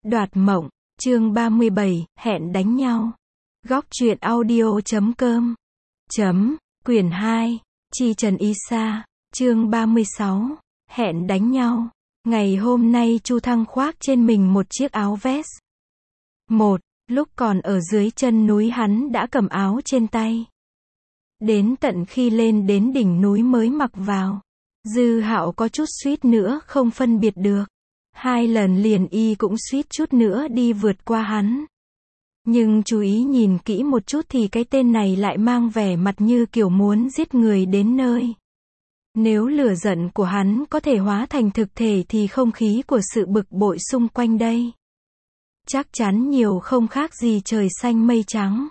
Đoạt mộng, chương 37, hẹn đánh nhau. Góc truyện audio.com. Quyển 2, Chi Trần Y Sa, chương 36, hẹn đánh nhau. Ngày hôm nay Chu Thăng khoác trên mình một chiếc áo vest. Lúc còn ở dưới chân núi hắn đã cầm áo trên tay. Đến tận khi lên đến đỉnh núi mới mặc vào. Dư Hạo có chút suýt nữa không phân biệt được. 2 lần liền y cũng suýt chút nữa đi vượt qua hắn. Nhưng chú ý nhìn kỹ một chút thì cái tên này lại mang vẻ mặt như kiểu muốn giết người đến nơi. Nếu lửa giận của hắn có thể hóa thành thực thể thì không khí của sự bực bội xung quanh đây chắc chắn nhiều không khác gì trời xanh mây trắng.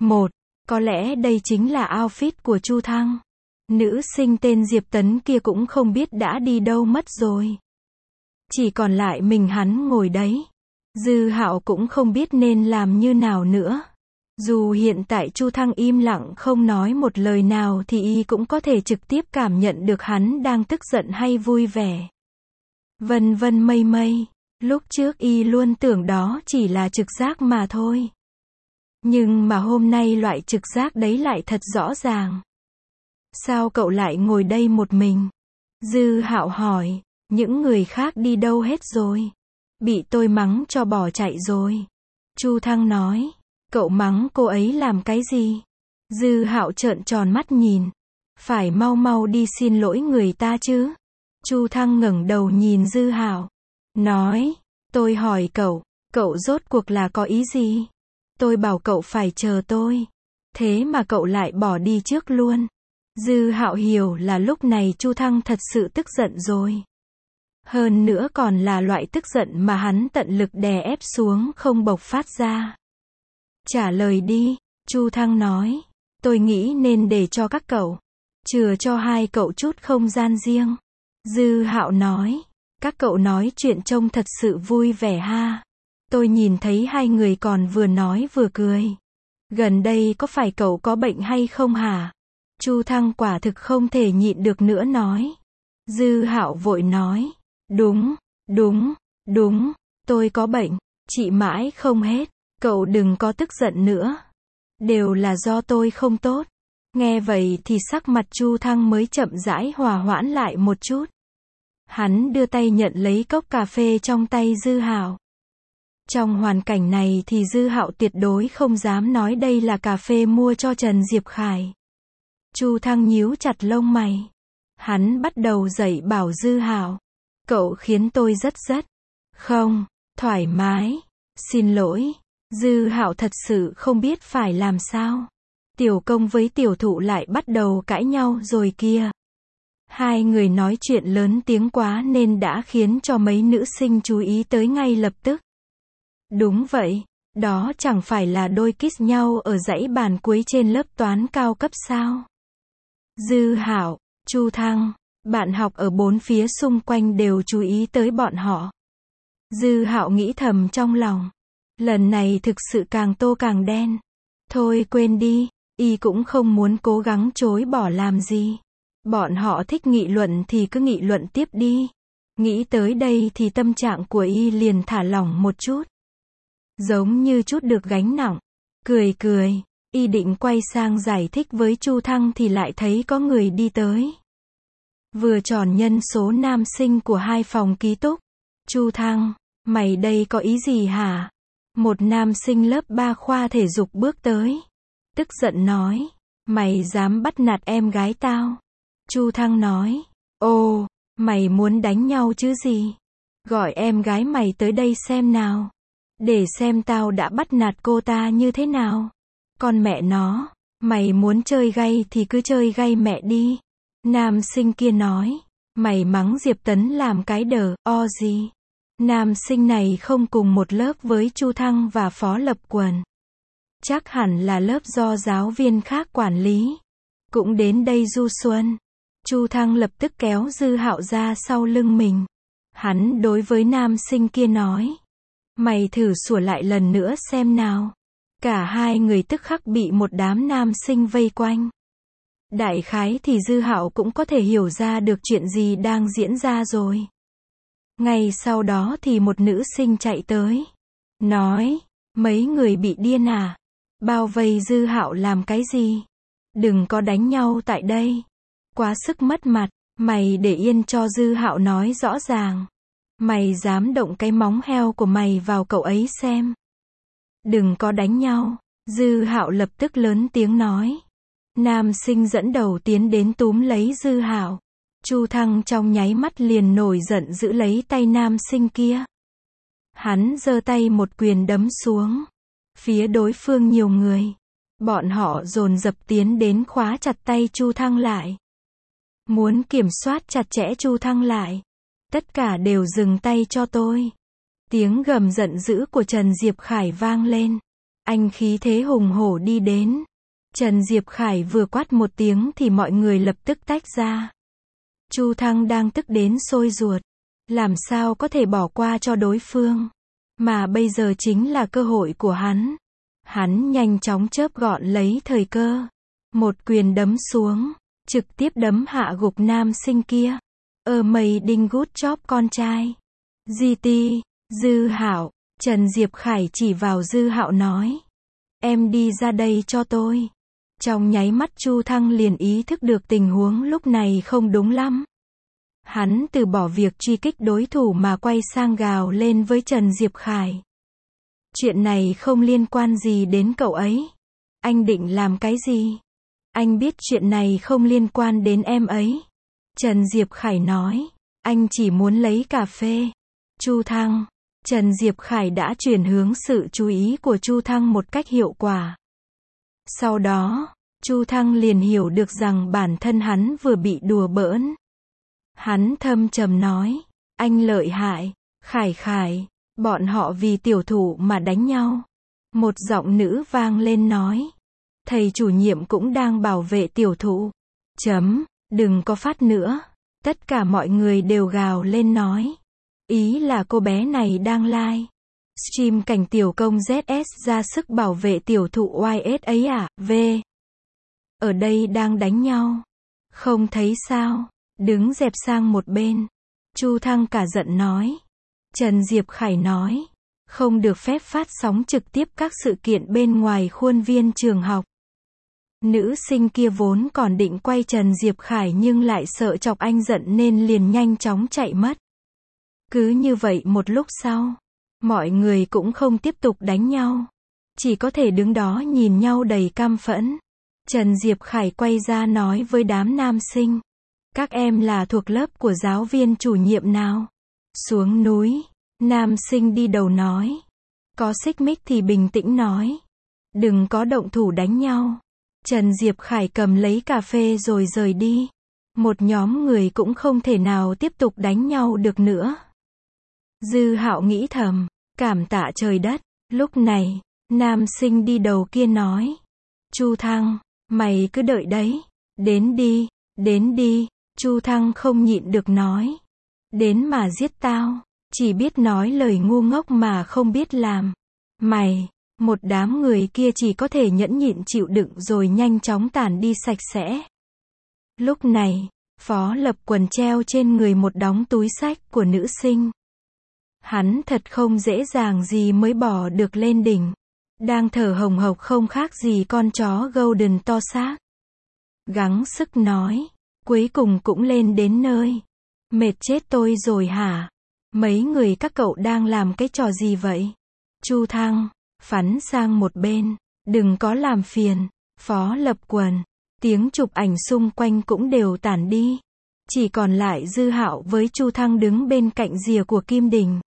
Có lẽ đây chính là outfit của Chu Thăng. Nữ sinh tên Diệp Tấn kia cũng không biết đã đi đâu mất rồi. Chỉ còn lại mình hắn ngồi đấy. Dư Hạo cũng không biết nên làm như nào nữa. Dù hiện tại Chu Thăng im lặng không nói một lời nào thì y cũng có thể trực tiếp cảm nhận được hắn đang tức giận hay vui vẻ. Vân vân mây mây. Lúc trước y luôn tưởng đó chỉ là trực giác mà thôi. Nhưng mà hôm nay loại trực giác đấy lại thật rõ ràng. Sao cậu lại ngồi đây một mình? Dư Hạo hỏi. Những người khác đi đâu hết rồi? Bị tôi mắng cho bỏ chạy rồi. Chu Thăng nói. Cậu mắng cô ấy làm cái gì? Dư Hạo trợn tròn mắt nhìn. Phải mau mau đi xin lỗi người ta chứ. Chu Thăng ngẩng đầu nhìn Dư Hạo. Nói. Tôi hỏi cậu rốt cuộc là có ý gì? Tôi bảo cậu phải chờ tôi. Thế mà cậu lại bỏ đi trước luôn. Dư Hạo hiểu là lúc này Chu Thăng thật sự tức giận rồi. Hơn nữa còn là loại tức giận mà hắn tận lực đè ép xuống không bộc phát ra. Trả lời đi, Chu Thăng nói. Tôi nghĩ nên để cho các cậu. Chừa cho 2 cậu chút không gian riêng. Dư Hạo nói. Các cậu nói chuyện trông thật sự vui vẻ ha. Tôi nhìn thấy 2 người còn vừa nói vừa cười. Gần đây có phải cậu có bệnh hay không hả? Chu Thăng quả thực không thể nhịn được nữa nói. Dư Hạo vội nói. Đúng, tôi có bệnh. Chị mãi không hết. Cậu đừng có tức giận nữa. Đều là do tôi không tốt. Nghe vậy thì sắc mặt Chu Thăng mới chậm rãi hòa hoãn lại một chút. Hắn đưa tay nhận lấy cốc cà phê trong tay Dư Hạo. Trong hoàn cảnh này thì Dư Hạo tuyệt đối không dám nói đây là cà phê mua cho Trần Diệp Khải. Chu Thăng nhíu chặt lông mày. Hắn bắt đầu dạy bảo Dư Hạo. Cậu khiến tôi rất không thoải mái. Xin lỗi. Dư Hạo thật sự không biết phải làm sao. Tiểu công với tiểu thụ lại bắt đầu cãi nhau rồi kia. 2 người nói chuyện lớn tiếng quá nên đã khiến cho mấy nữ sinh chú ý tới ngay lập tức. Đúng vậy, đó chẳng phải là đôi kiss nhau ở dãy bàn cuối trên lớp toán cao cấp sao? Dư Hạo, Chu Thăng, bạn học ở 4 phía xung quanh đều chú ý tới bọn họ. Dư Hạo nghĩ thầm trong lòng. Lần này thực sự càng tô càng đen. Thôi quên đi, y cũng không muốn cố gắng chối bỏ làm gì. Bọn họ thích nghị luận thì cứ nghị luận tiếp đi. Nghĩ tới đây thì tâm trạng của y liền thả lỏng một chút. Giống như chút được gánh nặng. Cười, y định quay sang giải thích với Chu Thăng thì lại thấy có người đi tới. Vừa tròn nhân số nam sinh của 2 phòng ký túc. Chu Thăng, mày đây có ý gì hả? Một nam sinh lớp 3 khoa thể dục bước tới. Tức giận nói. Mày dám bắt nạt em gái tao? Chu Thăng nói. Ồ, mày muốn đánh nhau chứ gì? Gọi em gái mày tới đây xem nào. Để xem tao đã bắt nạt cô ta như thế nào. Con mẹ nó, mày muốn chơi gay thì cứ chơi gay mẹ đi. Nam sinh kia nói. Mày mắng Diệp Tấn làm cái gì? Nam sinh này không cùng một lớp với Chu Thăng và Phó Lập Quần. Chắc hẳn là lớp do giáo viên khác quản lý. Cũng đến đây du xuân. Chu Thăng lập tức kéo Dư Hạo ra sau lưng mình. Hắn đối với nam sinh kia nói. Mày thử sủa lại lần nữa xem nào. Cả 2 người tức khắc bị một đám nam sinh vây quanh. Đại khái thì Dư Hạo cũng có thể hiểu ra được chuyện gì đang diễn ra rồi. Ngay sau đó thì một nữ sinh chạy tới. nói, mấy người bị điên à? Bao vây Dư Hạo làm cái gì? Đừng có đánh nhau tại đây. Quá sức mất mặt, mày để yên cho Dư Hạo nói rõ ràng. Mày dám động cái móng heo của mày vào cậu ấy xem. Đừng có đánh nhau. Dư Hạo lập tức lớn tiếng nói. Nam sinh dẫn đầu tiến đến túm lấy Dư Hạo. Chu Thăng trong nháy mắt liền nổi giận giữ lấy tay nam sinh kia. Hắn giơ tay một quyền đấm xuống. Phía đối phương nhiều người. Bọn họ dồn dập tiến đến khóa chặt tay Chu Thăng lại. Muốn kiểm soát chặt chẽ Chu Thăng lại. Tất cả đều dừng tay cho tôi. Tiếng gầm giận dữ của Trần Diệp Khải vang lên. Anh khí thế hùng hổ đi đến. Trần Diệp Khải vừa quát một tiếng thì mọi người lập tức tách ra. Chu Thăng đang tức đến sôi ruột. Làm sao có thể bỏ qua cho đối phương. Mà bây giờ chính là cơ hội của hắn. Hắn nhanh chóng chớp gọn lấy thời cơ. Một quyền đấm xuống. Trực tiếp đấm hạ gục nam sinh kia. Amazing good job con trai. GT, Dư Hạo. Trần Diệp Khải chỉ vào Dư Hạo nói. Em đi ra đây cho tôi. Trong nháy mắt Chu Thăng liền ý thức được tình huống lúc này không đúng lắm. Hắn từ bỏ việc truy kích đối thủ mà quay sang gào lên với Trần Diệp Khải. Chuyện này không liên quan gì đến cậu ấy. Anh định làm cái gì? Anh biết chuyện này không liên quan đến em ấy. Trần Diệp Khải nói. Anh chỉ muốn lấy cà phê. Chu Thăng. Trần Diệp Khải đã chuyển hướng sự chú ý của Chu Thăng một cách hiệu quả. Sau đó, Chu Thăng liền hiểu được rằng bản thân hắn vừa bị đùa bỡn. Hắn thâm trầm nói. Anh lợi hại. Khải Khải. Bọn họ vì tiểu thủ mà đánh nhau. Một giọng nữ vang lên nói. Thầy chủ nhiệm cũng đang bảo vệ tiểu thủ. Đừng có phát nữa. Tất cả mọi người đều gào lên nói. Ý là cô bé này đang live stream cảnh tiểu công ZS ra sức bảo vệ tiểu thụ YS ấy à? Ở đây đang đánh nhau. Không thấy sao? Đứng dẹp sang một bên. Chu Thăng cả giận nói. Trần Diệp Khải nói. Không được phép phát sóng trực tiếp các sự kiện bên ngoài khuôn viên trường học. Nữ sinh kia vốn còn định quay Trần Diệp Khải nhưng lại sợ chọc anh giận nên liền nhanh chóng chạy mất. Cứ như vậy một lúc sau, mọi người cũng không tiếp tục đánh nhau. Chỉ có thể đứng đó nhìn nhau đầy căm phẫn. Trần Diệp Khải quay ra nói với đám nam sinh. Các em là thuộc lớp của giáo viên chủ nhiệm nào? Xuống núi. Nam sinh đi đầu nói. Có xích mích thì bình tĩnh nói. Đừng có động thủ đánh nhau. Trần Diệp Khải cầm lấy cà phê rồi rời đi. Một nhóm người cũng không thể nào tiếp tục đánh nhau được nữa. Dư Hạo nghĩ thầm. Cảm tạ trời đất. Lúc này, nam sinh đi đầu kia nói. Chu Thăng, mày cứ đợi đấy. Đến đi, đến đi. Chu Thăng không nhịn được nói. Đến mà giết tao. Chỉ biết nói lời ngu ngốc mà không biết làm. Mày, một đám người kia chỉ có thể nhẫn nhịn chịu đựng rồi nhanh chóng tản đi sạch sẽ. Lúc này, Phó Lập quần treo trên người một đống túi xách của nữ sinh. Hắn thật không dễ dàng gì mới bỏ được lên đỉnh. Đang thở hồng hộc không khác gì con chó golden to xác. Gắng sức nói. Cuối cùng cũng lên đến nơi. Mệt chết tôi rồi hả? Mấy người các cậu đang làm cái trò gì vậy? Chu Thăng, phắn sang một bên. Đừng có làm phiền. Phó Lập quần. Tiếng chụp ảnh xung quanh cũng đều tản đi. Chỉ còn lại Dư Hạo với Chu Thăng đứng bên cạnh rìa của Kim Đình.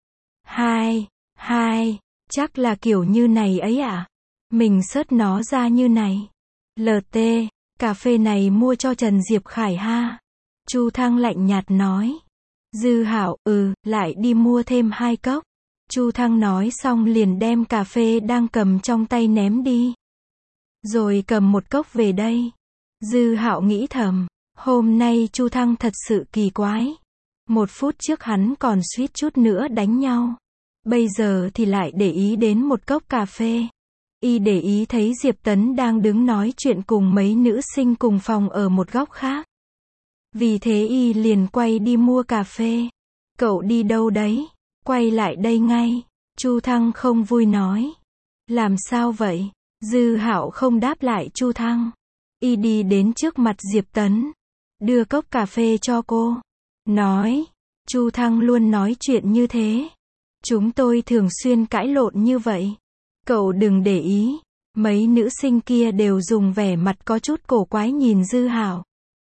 Hai, chắc là kiểu như này ấy à? Mình search nó ra như này. LT, cà phê này mua cho Trần Diệp Khải ha. Chu Thăng lạnh nhạt nói. Dư Hạo, lại đi mua thêm 2 cốc. Chu Thăng nói xong liền đem cà phê đang cầm trong tay ném đi. Rồi cầm một cốc về đây. Dư Hạo nghĩ thầm. Hôm nay Chu Thăng thật sự kỳ quái. 1 phút trước hắn còn suýt chút nữa đánh nhau. Bây giờ thì lại để ý đến một cốc cà phê. Y để ý thấy Diệp Tấn đang đứng nói chuyện cùng mấy nữ sinh cùng phòng ở một góc khác. Vì thế Y liền quay đi mua cà phê. Cậu đi đâu đấy? Quay lại đây ngay. Chu Thăng không vui nói. Làm sao vậy? Dư Hạo không đáp lại Chu Thăng. Y đi đến trước mặt Diệp Tấn, đưa cốc cà phê cho cô. Nói, Chu Thăng luôn nói chuyện như thế. Chúng tôi thường xuyên cãi lộn như vậy. Cậu đừng để ý. Mấy nữ sinh kia đều dùng vẻ mặt có chút cổ quái nhìn Dư Hạo.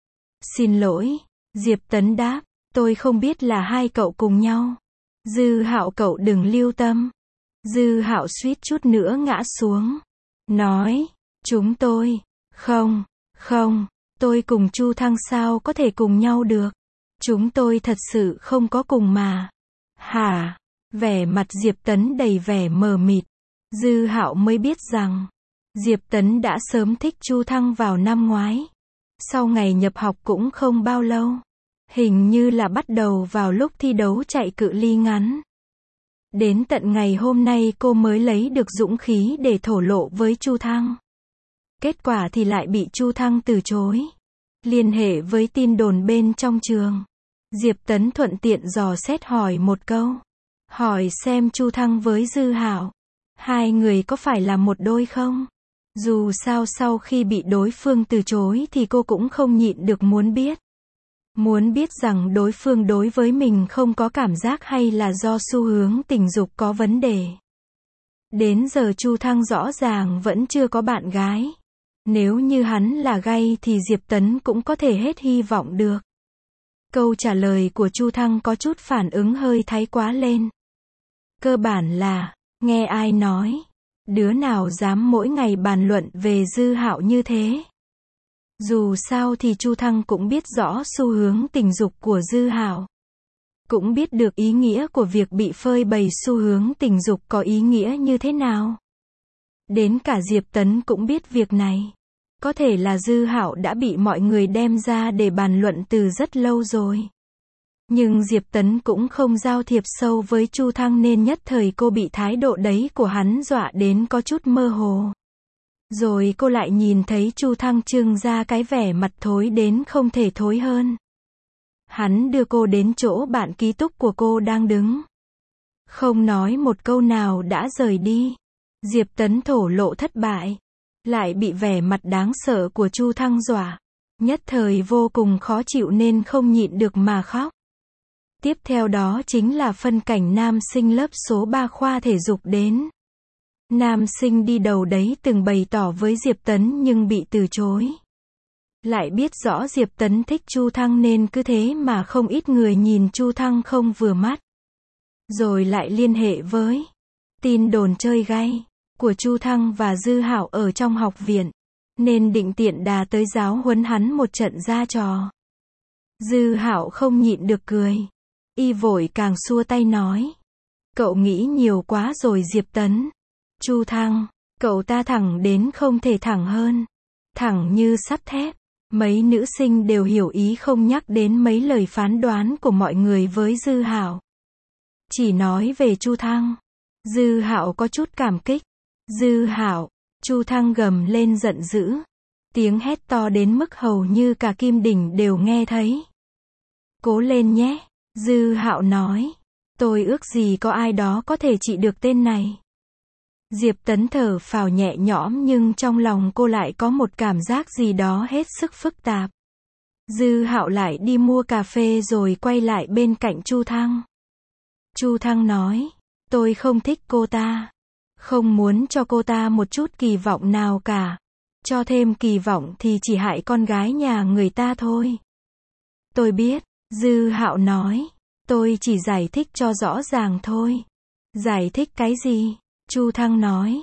Xin lỗi, Diệp Tấn đáp, tôi không biết là hai cậu cùng nhau. Dư Hạo cậu đừng lưu tâm. Dư Hạo suýt chút nữa ngã xuống. Nói, chúng tôi, không, tôi cùng Chu Thăng sao có thể cùng nhau được. Chúng tôi thật sự không có cùng mà. Hả? Vẻ mặt Diệp Tấn đầy vẻ mờ mịt. Dư Hạo mới biết rằng, Diệp Tấn đã sớm thích Chu Thăng vào năm ngoái. Sau ngày nhập học cũng không bao lâu. Hình như là bắt đầu vào lúc thi đấu chạy cự ly ngắn. Đến tận ngày hôm nay cô mới lấy được dũng khí để thổ lộ với Chu Thăng. Kết quả thì lại bị Chu Thăng từ chối. Liên hệ với tin đồn bên trong trường. Diệp Tấn thuận tiện dò xét hỏi một câu. Hỏi xem Chu Thăng với Dư Hạo, hai người có phải là một đôi không? Dù sao sau khi bị đối phương từ chối thì cô cũng không nhịn được muốn biết. Muốn biết rằng đối phương đối với mình không có cảm giác hay là do xu hướng tình dục có vấn đề. Đến giờ Chu Thăng rõ ràng vẫn chưa có bạn gái. Nếu như hắn là gay thì Diệp Tấn cũng có thể hết hy vọng được. Câu trả lời của Chu Thăng có chút phản ứng hơi thái quá lên. Cơ bản là, nghe ai nói, đứa nào dám mỗi ngày bàn luận về Dư Hạo như thế. Dù sao thì Chu Thăng cũng biết rõ xu hướng tình dục của Dư Hạo. Cũng biết được ý nghĩa của việc bị phơi bày xu hướng tình dục có ý nghĩa như thế nào. Đến cả Diệp Tấn cũng biết việc này. Có thể là Dư Hạo đã bị mọi người đem ra để bàn luận từ rất lâu rồi. Nhưng Diệp Tấn cũng không giao thiệp sâu với Chu Thăng nên nhất thời cô bị thái độ đấy của hắn dọa đến có chút mơ hồ. Rồi cô lại nhìn thấy Chu Thăng trưng ra cái vẻ mặt thối đến không thể thối hơn. Hắn đưa cô đến chỗ bạn ký túc của cô đang đứng. Không nói một câu nào đã rời đi. Diệp Tấn thổ lộ thất bại. Lại bị vẻ mặt đáng sợ của Chu Thăng dọa. Nhất thời vô cùng khó chịu nên không nhịn được mà khóc. Tiếp theo đó chính là phân cảnh nam sinh lớp số 3 khoa thể dục đến. Nam sinh đi đầu đấy từng bày tỏ với Diệp Tấn nhưng bị từ chối. Lại biết rõ Diệp Tấn thích Chu Thăng nên cứ thế mà không ít người nhìn Chu Thăng không vừa mắt. Rồi lại liên hệ với tin đồn chơi gay của Chu Thăng và Dư Hạo ở trong học viện, nên định tiện đà tới giáo huấn hắn một trận ra trò. Dư Hạo không nhịn được cười. Y vội càng xua tay nói. Cậu nghĩ nhiều quá rồi Diệp Tấn. Chu Thăng, cậu ta thẳng đến không thể thẳng hơn. Thẳng như sắt thép. Mấy nữ sinh đều hiểu ý không nhắc đến mấy lời phán đoán của mọi người với Dư Hạo. Chỉ nói về Chu Thăng. Dư Hạo có chút cảm kích. Dư Hạo, Chu Thăng gầm lên giận dữ. Tiếng hét to đến mức hầu như cả Kim Đỉnh đều nghe thấy. Cố lên nhé, Dư Hạo nói. Tôi ước gì có ai đó có thể trị được tên này. Diệp Tấn thở phào nhẹ nhõm nhưng trong lòng cô lại có một cảm giác gì đó hết sức phức tạp. Dư Hạo lại đi mua cà phê rồi quay lại bên cạnh Chu Thăng. Chu Thăng nói, tôi không thích cô ta. Không muốn cho cô ta một chút kỳ vọng nào cả. Cho thêm kỳ vọng thì chỉ hại con gái nhà người ta thôi. Tôi biết, Dư Hạo nói. Tôi chỉ giải thích cho rõ ràng thôi. Giải thích cái gì? Chu Thăng nói.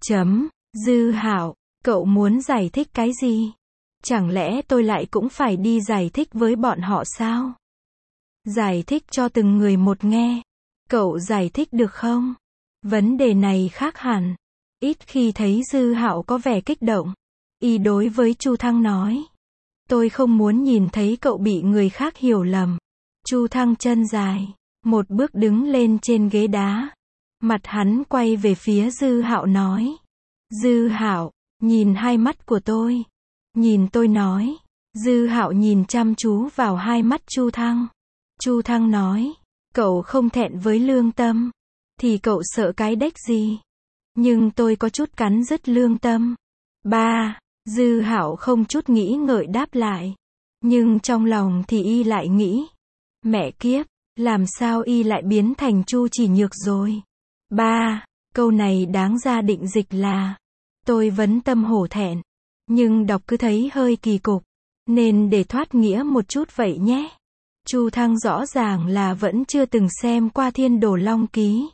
Dư Hạo, cậu muốn giải thích cái gì? Chẳng lẽ tôi lại cũng phải đi giải thích với bọn họ sao? Giải thích cho từng người một nghe. Cậu giải thích được không? Vấn đề này khác hẳn. Ít khi thấy Dư Hạo có vẻ kích động. Y đối với Chu Thăng nói. Tôi không muốn nhìn thấy cậu bị người khác hiểu lầm. Chu Thăng chân dài, một bước đứng lên trên ghế đá. Mặt hắn quay về phía Dư Hạo nói. Dư Hạo, nhìn hai mắt của tôi. Nhìn tôi nói. Dư Hạo nhìn chăm chú vào hai mắt Chu Thăng. Chu Thăng nói. Cậu không thẹn với lương tâm. Thì cậu sợ cái đếch gì? Nhưng tôi có chút cắn rứt lương tâm. Ba, Dư Hạo không chút nghĩ ngợi đáp lại. Nhưng trong lòng thì y lại nghĩ. Mẹ kiếp, làm sao y lại biến thành Chu Chỉ Nhược rồi? Ba, câu này đáng ra định dịch là. Tôi vấn tâm hổ thẹn. Nhưng đọc cứ thấy hơi kỳ cục. Nên để thoát nghĩa một chút vậy nhé. Chu Thăng rõ ràng là vẫn chưa từng xem qua Thiên Đồ Long Ký.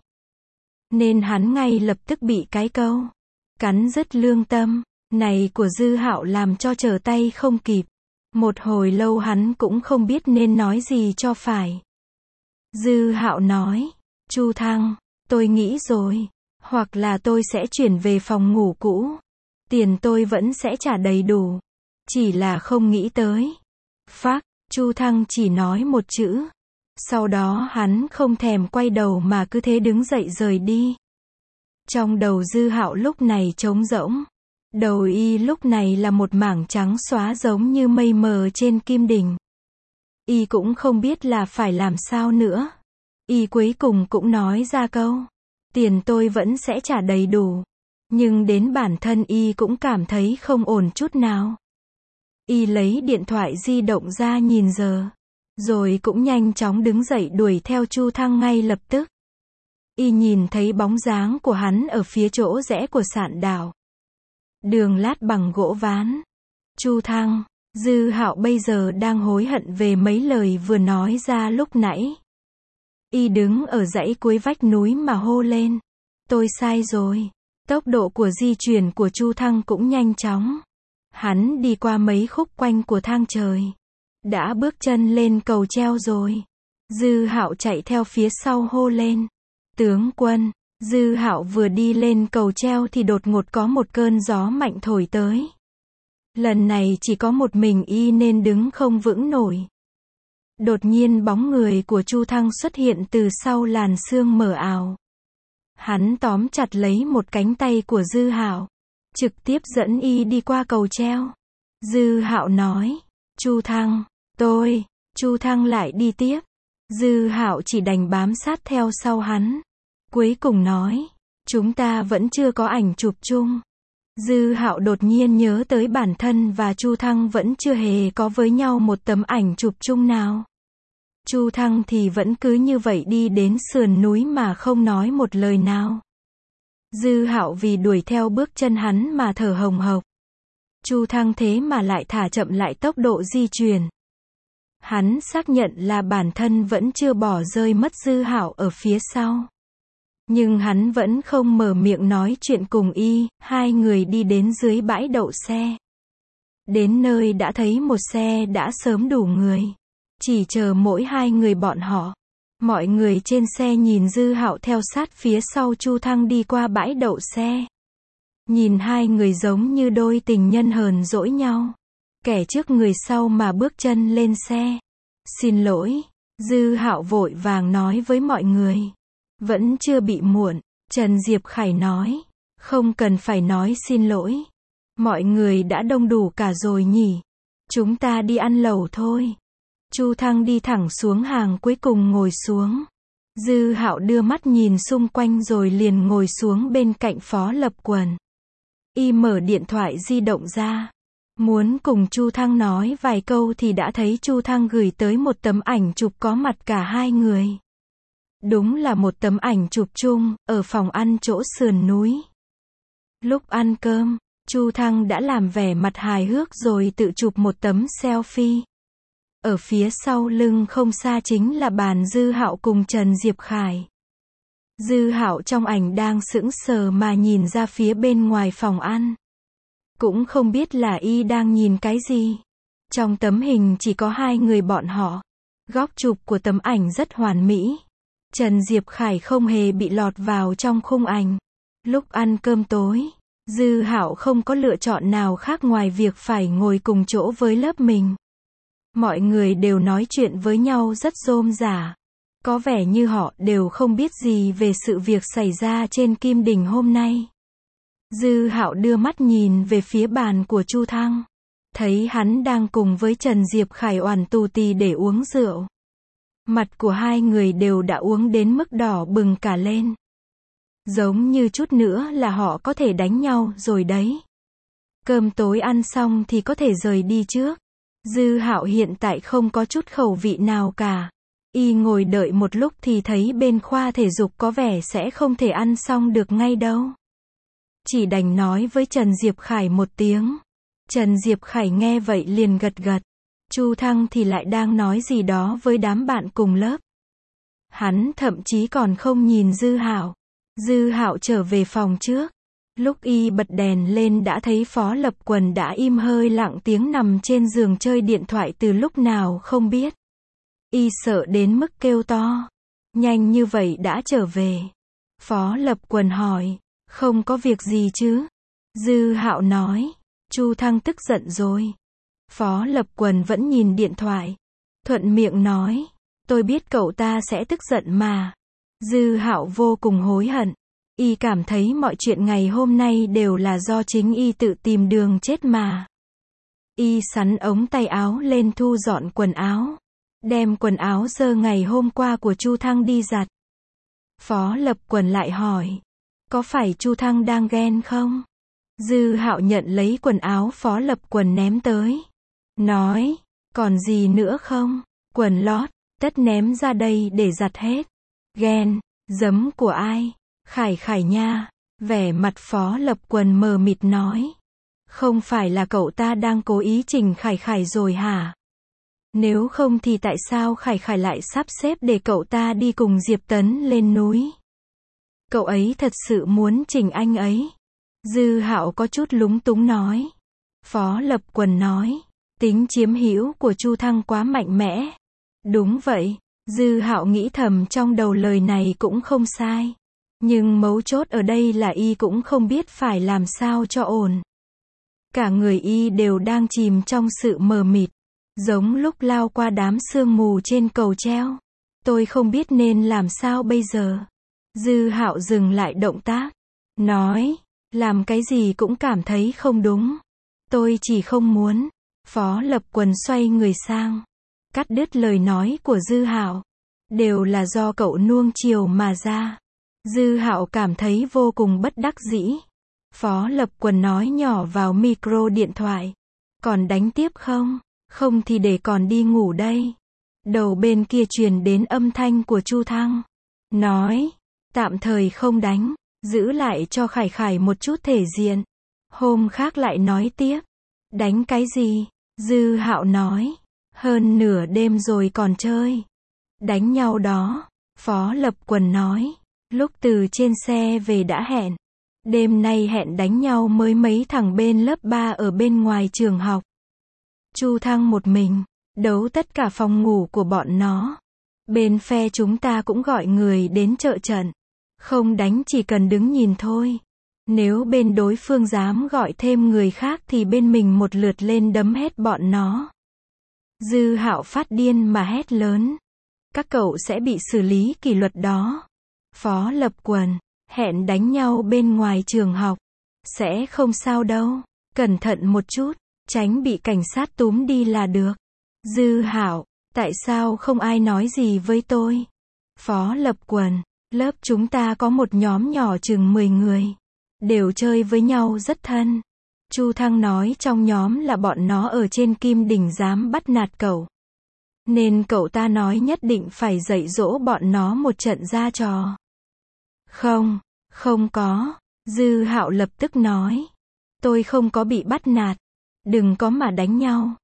Nên hắn ngay lập tức bị cái câu cắn rứt lương tâm này của Dư Hạo làm cho trở tay không kịp. Một hồi lâu hắn cũng không biết nên nói gì cho phải. Dư Hạo nói, Chu Thăng, tôi nghĩ rồi. Hoặc là tôi sẽ chuyển về phòng ngủ cũ. Tiền tôi vẫn sẽ trả đầy đủ. Chỉ là không nghĩ tới. Phác, Chu Thăng chỉ nói một chữ. Sau đó hắn không thèm quay đầu mà cứ thế đứng dậy rời đi. Trong đầu Dư Hạo lúc này trống rỗng. Đầu y lúc này là một mảng trắng xóa giống như mây mờ trên kim đỉnh. Y cũng không biết là phải làm sao nữa. Y cuối cùng cũng nói ra câu. Tiền tôi vẫn sẽ trả đầy đủ. Nhưng đến bản thân y cũng cảm thấy không ổn chút nào. Y lấy điện thoại di động ra nhìn giờ. Rồi cũng nhanh chóng đứng dậy đuổi theo Chu Thăng ngay lập tức. Y nhìn thấy bóng dáng của hắn ở phía chỗ rẽ của sạn đảo. Đường lát bằng gỗ ván. Chu Thăng, Dư Hạo bây giờ đang hối hận về mấy lời vừa nói ra lúc nãy. Y đứng ở dãy cuối vách núi mà hô lên. Tôi sai rồi. Tốc độ của di chuyển của Chu Thăng cũng nhanh chóng. Hắn đi qua mấy khúc quanh của thang trời. Đã bước chân lên cầu treo rồi. Dư Hạo chạy theo phía sau hô lên. Tướng quân, Dư Hạo vừa đi lên cầu treo thì đột ngột có một cơn gió mạnh thổi tới. Lần này chỉ có một mình y nên đứng không vững nổi. Đột nhiên bóng người của Chu Thăng xuất hiện từ sau làn sương mờ ảo. Hắn tóm chặt lấy một cánh tay của Dư Hạo, trực tiếp dẫn y đi qua cầu treo. Dư Hạo nói, Chu Thăng, Chu Thăng lại đi tiếp. Dư Hạo chỉ đành bám sát theo sau hắn. Cuối cùng nói, chúng ta vẫn chưa có ảnh chụp chung. Dư Hạo đột nhiên nhớ tới bản thân và Chu Thăng vẫn chưa hề có với nhau một tấm ảnh chụp chung nào. Chu Thăng thì vẫn cứ như vậy đi đến sườn núi mà không nói một lời nào. Dư Hạo vì đuổi theo bước chân hắn mà thở hồng hộc. Chu Thăng thế mà lại thả chậm lại tốc độ di chuyển. Hắn xác nhận là bản thân vẫn chưa bỏ rơi mất Dư Hạo ở phía sau. Nhưng hắn vẫn không mở miệng nói chuyện cùng y. Hai người đi đến dưới bãi đậu xe. Đến nơi đã thấy một xe đã sớm đủ người. Chỉ chờ mỗi hai người bọn họ. Mọi người trên xe nhìn Dư Hạo theo sát phía sau Chu Thăng đi qua bãi đậu xe. Nhìn hai người giống như đôi tình nhân hờn dỗi nhau. Kẻ trước người sau mà bước chân lên xe. Xin lỗi. Dư Hạo vội vàng nói với mọi người. Vẫn chưa bị muộn. Trần Diệp Khải nói. Không cần phải nói xin lỗi. Mọi người đã đông đủ cả rồi nhỉ. Chúng ta đi ăn lẩu thôi. Chu Thăng đi thẳng xuống hàng cuối cùng ngồi xuống. Dư Hạo đưa mắt nhìn xung quanh rồi liền ngồi xuống bên cạnh Phó Lập Quần. Y mở điện thoại di động ra. Muốn cùng Chu Thăng nói vài câu thì đã thấy Chu Thăng gửi tới một tấm ảnh chụp có mặt cả hai người. Đúng là một tấm ảnh chụp chung, ở phòng ăn chỗ sườn núi. Lúc ăn cơm, Chu Thăng đã làm vẻ mặt hài hước rồi tự chụp một tấm selfie. Ở phía sau lưng không xa chính là bàn Dư Hạo cùng Trần Diệp Khải. Dư Hạo trong ảnh đang sững sờ mà nhìn ra phía bên ngoài phòng ăn. Cũng không biết là y đang nhìn cái gì. Trong tấm hình chỉ có hai người bọn họ. Góc chụp của tấm ảnh rất hoàn mỹ. Trần Diệp Khải không hề bị lọt vào trong khung ảnh. Lúc ăn cơm tối, Dư Hạo không có lựa chọn nào khác ngoài việc phải ngồi cùng chỗ với lớp mình. Mọi người đều nói chuyện với nhau rất rôm rả. Có vẻ như họ đều không biết gì về sự việc xảy ra trên Kim Đỉnh hôm nay. Dư Hạo đưa mắt nhìn về phía bàn của Chu Thăng. Thấy hắn đang cùng với Trần Diệp Khải oằn tù tì để uống rượu. Mặt của hai người đều đã uống đến mức đỏ bừng cả lên. Giống như chút nữa là họ có thể đánh nhau rồi đấy. Cơm tối ăn xong thì có thể rời đi trước. Dư Hạo hiện tại không có chút khẩu vị nào cả. Y ngồi đợi một lúc thì thấy bên khoa thể dục có vẻ sẽ không thể ăn xong được ngay đâu. Chỉ đành nói với Trần Diệp Khải một tiếng. Trần Diệp Khải nghe vậy liền gật gật. Chu Thăng thì lại đang nói gì đó với đám bạn cùng lớp. Hắn thậm chí còn không nhìn Dư Hạo. Dư Hạo trở về phòng trước. Lúc y bật đèn lên đã thấy Phó Lập Quần đã im hơi lặng tiếng nằm trên giường chơi điện thoại từ lúc nào không biết. Y sợ đến mức kêu to. Nhanh như vậy đã trở về. Phó Lập Quần hỏi. Không có việc gì chứ? Dư Hạo nói. Chu Thăng tức giận rồi. Phó Lập Quần vẫn nhìn điện thoại. Thuận miệng nói. Tôi biết cậu ta sẽ tức giận mà. Dư Hạo vô cùng hối hận. Y cảm thấy mọi chuyện ngày hôm nay đều là do chính y tự tìm đường chết mà. Y xắn ống tay áo lên thu dọn quần áo. Đem quần áo dơ ngày hôm qua của Chu Thăng đi giặt. Phó Lập Quần lại hỏi. Có phải Chu Thăng đang ghen không? Dư Hạo nhận lấy quần áo Phó Lập Quần ném tới. Nói. Còn gì nữa không? Quần lót. Tất ném ra đây để giặt hết. Ghen. Giấm của ai? Khải Khải nha. Vẻ mặt Phó Lập Quần mờ mịt nói. Không phải là cậu ta đang cố ý chỉnh Khải Khải rồi hả? Nếu không thì tại sao Khải Khải lại sắp xếp để cậu ta đi cùng Diệp Tấn lên núi? Cậu ấy thật sự muốn chỉnh anh ấy. Dư Hạo có chút lúng túng nói. Phó Lập Quần nói. Tính chiếm hữu của Chu Thăng quá mạnh mẽ. Đúng vậy. Dư Hạo nghĩ thầm trong đầu lời này cũng không sai. Nhưng mấu chốt ở đây là y cũng không biết phải làm sao cho ổn. Cả người y đều đang chìm trong sự mờ mịt. Giống lúc lao qua đám sương mù trên cầu treo. Tôi không biết nên làm sao bây giờ. Dư Hạo dừng lại động tác. Nói. Làm cái gì cũng cảm thấy không đúng. Tôi chỉ không muốn. Phó Lập Quần xoay người sang. Cắt đứt lời nói của Dư Hạo. Đều là do cậu nuông chiều mà ra. Dư Hạo cảm thấy vô cùng bất đắc dĩ. Phó Lập Quần nói nhỏ vào micro điện thoại. Còn đánh tiếp không? Không thì để còn đi ngủ đây. Đầu bên kia truyền đến âm thanh của Chu Thăng. Nói. Tạm thời không đánh. Giữ lại cho Khải Khải một chút thể diện. Hôm khác lại nói tiếp. Đánh cái gì? Dư Hạo nói. Hơn nửa đêm rồi còn chơi. Đánh nhau đó. Phó Lập Quần nói. Lúc từ trên xe về đã hẹn. Đêm nay hẹn đánh nhau mới mấy thằng bên lớp 3 ở bên ngoài trường học. Chu Thăng một mình. Đấu tất cả phòng ngủ của bọn nó. Bên phe chúng ta cũng gọi người đến trợ trận. Không đánh chỉ cần đứng nhìn thôi. Nếu bên đối phương dám gọi thêm người khác thì bên mình một lượt lên đấm hết bọn nó. Dư Hạo phát điên mà hét lớn. Các cậu sẽ bị xử lý kỷ luật đó. Phó Lập Quần. Hẹn đánh nhau bên ngoài trường học. Sẽ không sao đâu. Cẩn thận một chút. Tránh bị cảnh sát túm đi là được. Dư Hạo. Tại sao không ai nói gì với tôi? Phó Lập Quần. Lớp chúng ta có một nhóm nhỏ chừng 10 người. Đều chơi với nhau rất thân. Chu Thăng nói trong nhóm là bọn nó ở trên Kim Đỉnh dám bắt nạt cậu. Nên cậu ta nói nhất định phải dạy dỗ bọn nó một trận ra trò. Không, không có. Dư Hạo lập tức nói. Tôi không có bị bắt nạt. Đừng có mà đánh nhau.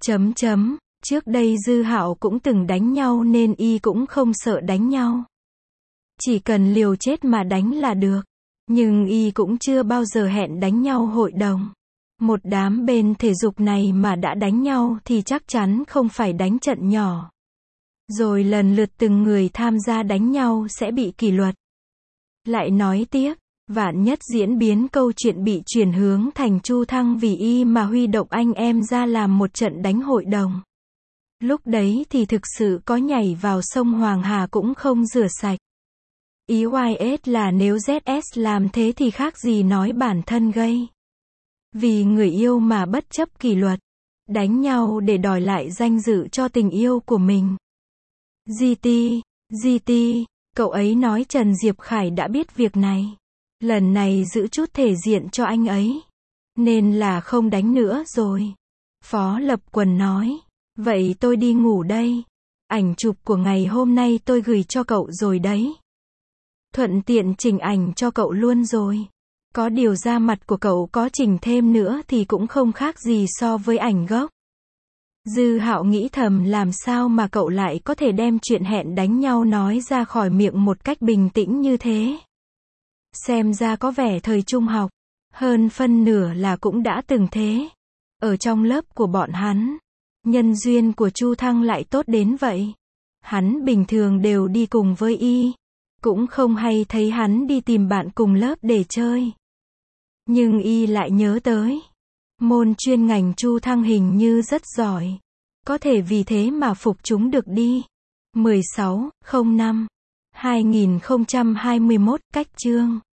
Trước đây Dư Hạo cũng từng đánh nhau nên y cũng không sợ đánh nhau. Chỉ cần liều chết mà đánh là được. Nhưng y cũng chưa bao giờ hẹn đánh nhau hội đồng. Một đám bên thể dục này mà đã đánh nhau thì chắc chắn không phải đánh trận nhỏ. Rồi lần lượt từng người tham gia đánh nhau sẽ bị kỷ luật. Lại nói tiếp, vạn nhất diễn biến câu chuyện bị chuyển hướng thành Chu Thăng vì y mà huy động anh em ra làm một trận đánh hội đồng. Lúc đấy thì thực sự có nhảy vào sông Hoàng Hà cũng không rửa sạch. Ý YS là nếu ZS làm thế thì khác gì nói bản thân gây. Vì người yêu mà bất chấp kỷ luật. Đánh nhau để đòi lại danh dự cho tình yêu của mình. GT, Cậu ấy nói Trần Diệp Khải đã biết việc này. Lần này giữ chút thể diện cho anh ấy. Nên là không đánh nữa rồi. Phó Lập Quần nói. Vậy tôi đi ngủ đây. Ảnh chụp của ngày hôm nay tôi gửi cho cậu rồi đấy. Thuận tiện chỉnh ảnh cho cậu luôn rồi. Có điều da mặt của cậu có chỉnh thêm nữa thì cũng không khác gì so với ảnh gốc. Dư Hạo nghĩ thầm làm sao mà cậu lại có thể đem chuyện hẹn đánh nhau nói ra khỏi miệng một cách bình tĩnh như thế. Xem ra có vẻ thời trung học. Hơn phân nửa là cũng đã từng thế. Ở trong lớp của bọn hắn, nhân duyên của Chu Thăng lại tốt đến vậy. Hắn bình thường đều đi cùng với y. Cũng không hay thấy hắn đi tìm bạn cùng lớp để chơi. Nhưng y lại nhớ tới. Môn chuyên ngành Chu Thăng hình như rất giỏi. Có thể vì thế mà phục chúng được đi. 16/05/2021 cách chương